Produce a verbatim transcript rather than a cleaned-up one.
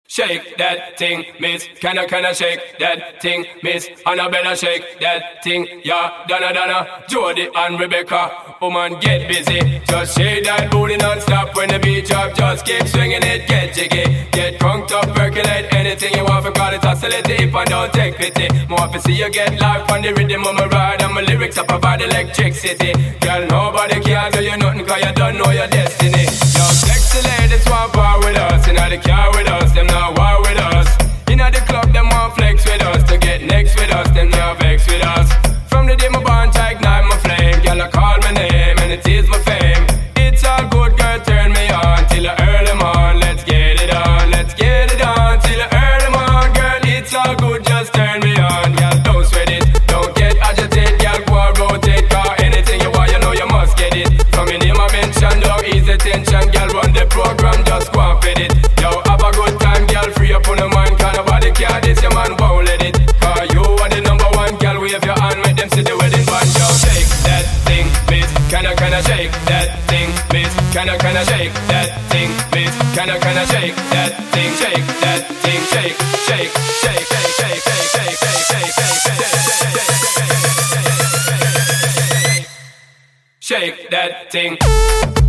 Shake that thing, miss. Can I, can I shake that thing, miss? And I better shake that thing, yeah. Donna, Donna, Jody and Rebecca. Woman, get busy. Just shake that booty non-stop when the beat drop. Just keep swinging it, get jiggy. Get crunked up, percolate anything you want. For call it oscillate if I don't take pity. More to see you get live on the rhythm of my ride. And my lyrics up provide electricity. Girl, nobody can tell you nothing cause you don't know your destiny. Yo, sexy ladies want power with us. You know the car with us, them now war with us. Inna the club, them want flex with us. To get next with us, them now vex with us. From the day my bond, I ignite my flame. Girl, I call my name and it is my fame. It's all good, girl, turn me on till I earn them on. Let's get it on, let's get it on till I earn them on. Girl, it's all good, just turn me on. Girl, don't sweat it, don't get agitated. Girl, go and rotate, cause anything you want, you know you must get it. From your name I mention, don't ease the tension. Girl, run the program, just go and fit it. Yo, have a good time, girl, free up on the mind. Cause nobody care, this your man won't let it. Cause you are the number one, girl, wave your hand, make them see the wedding band. Yo, shake that thing, miss. Can I, can I shake that thing, miss? Can I, can I shake that thing, miss? Can I, can I shake that thing, shake that thing, shake, shake, shake, shake, shake, shake, shake, shake, shake, shake, shake, shake, shake, shake that thing.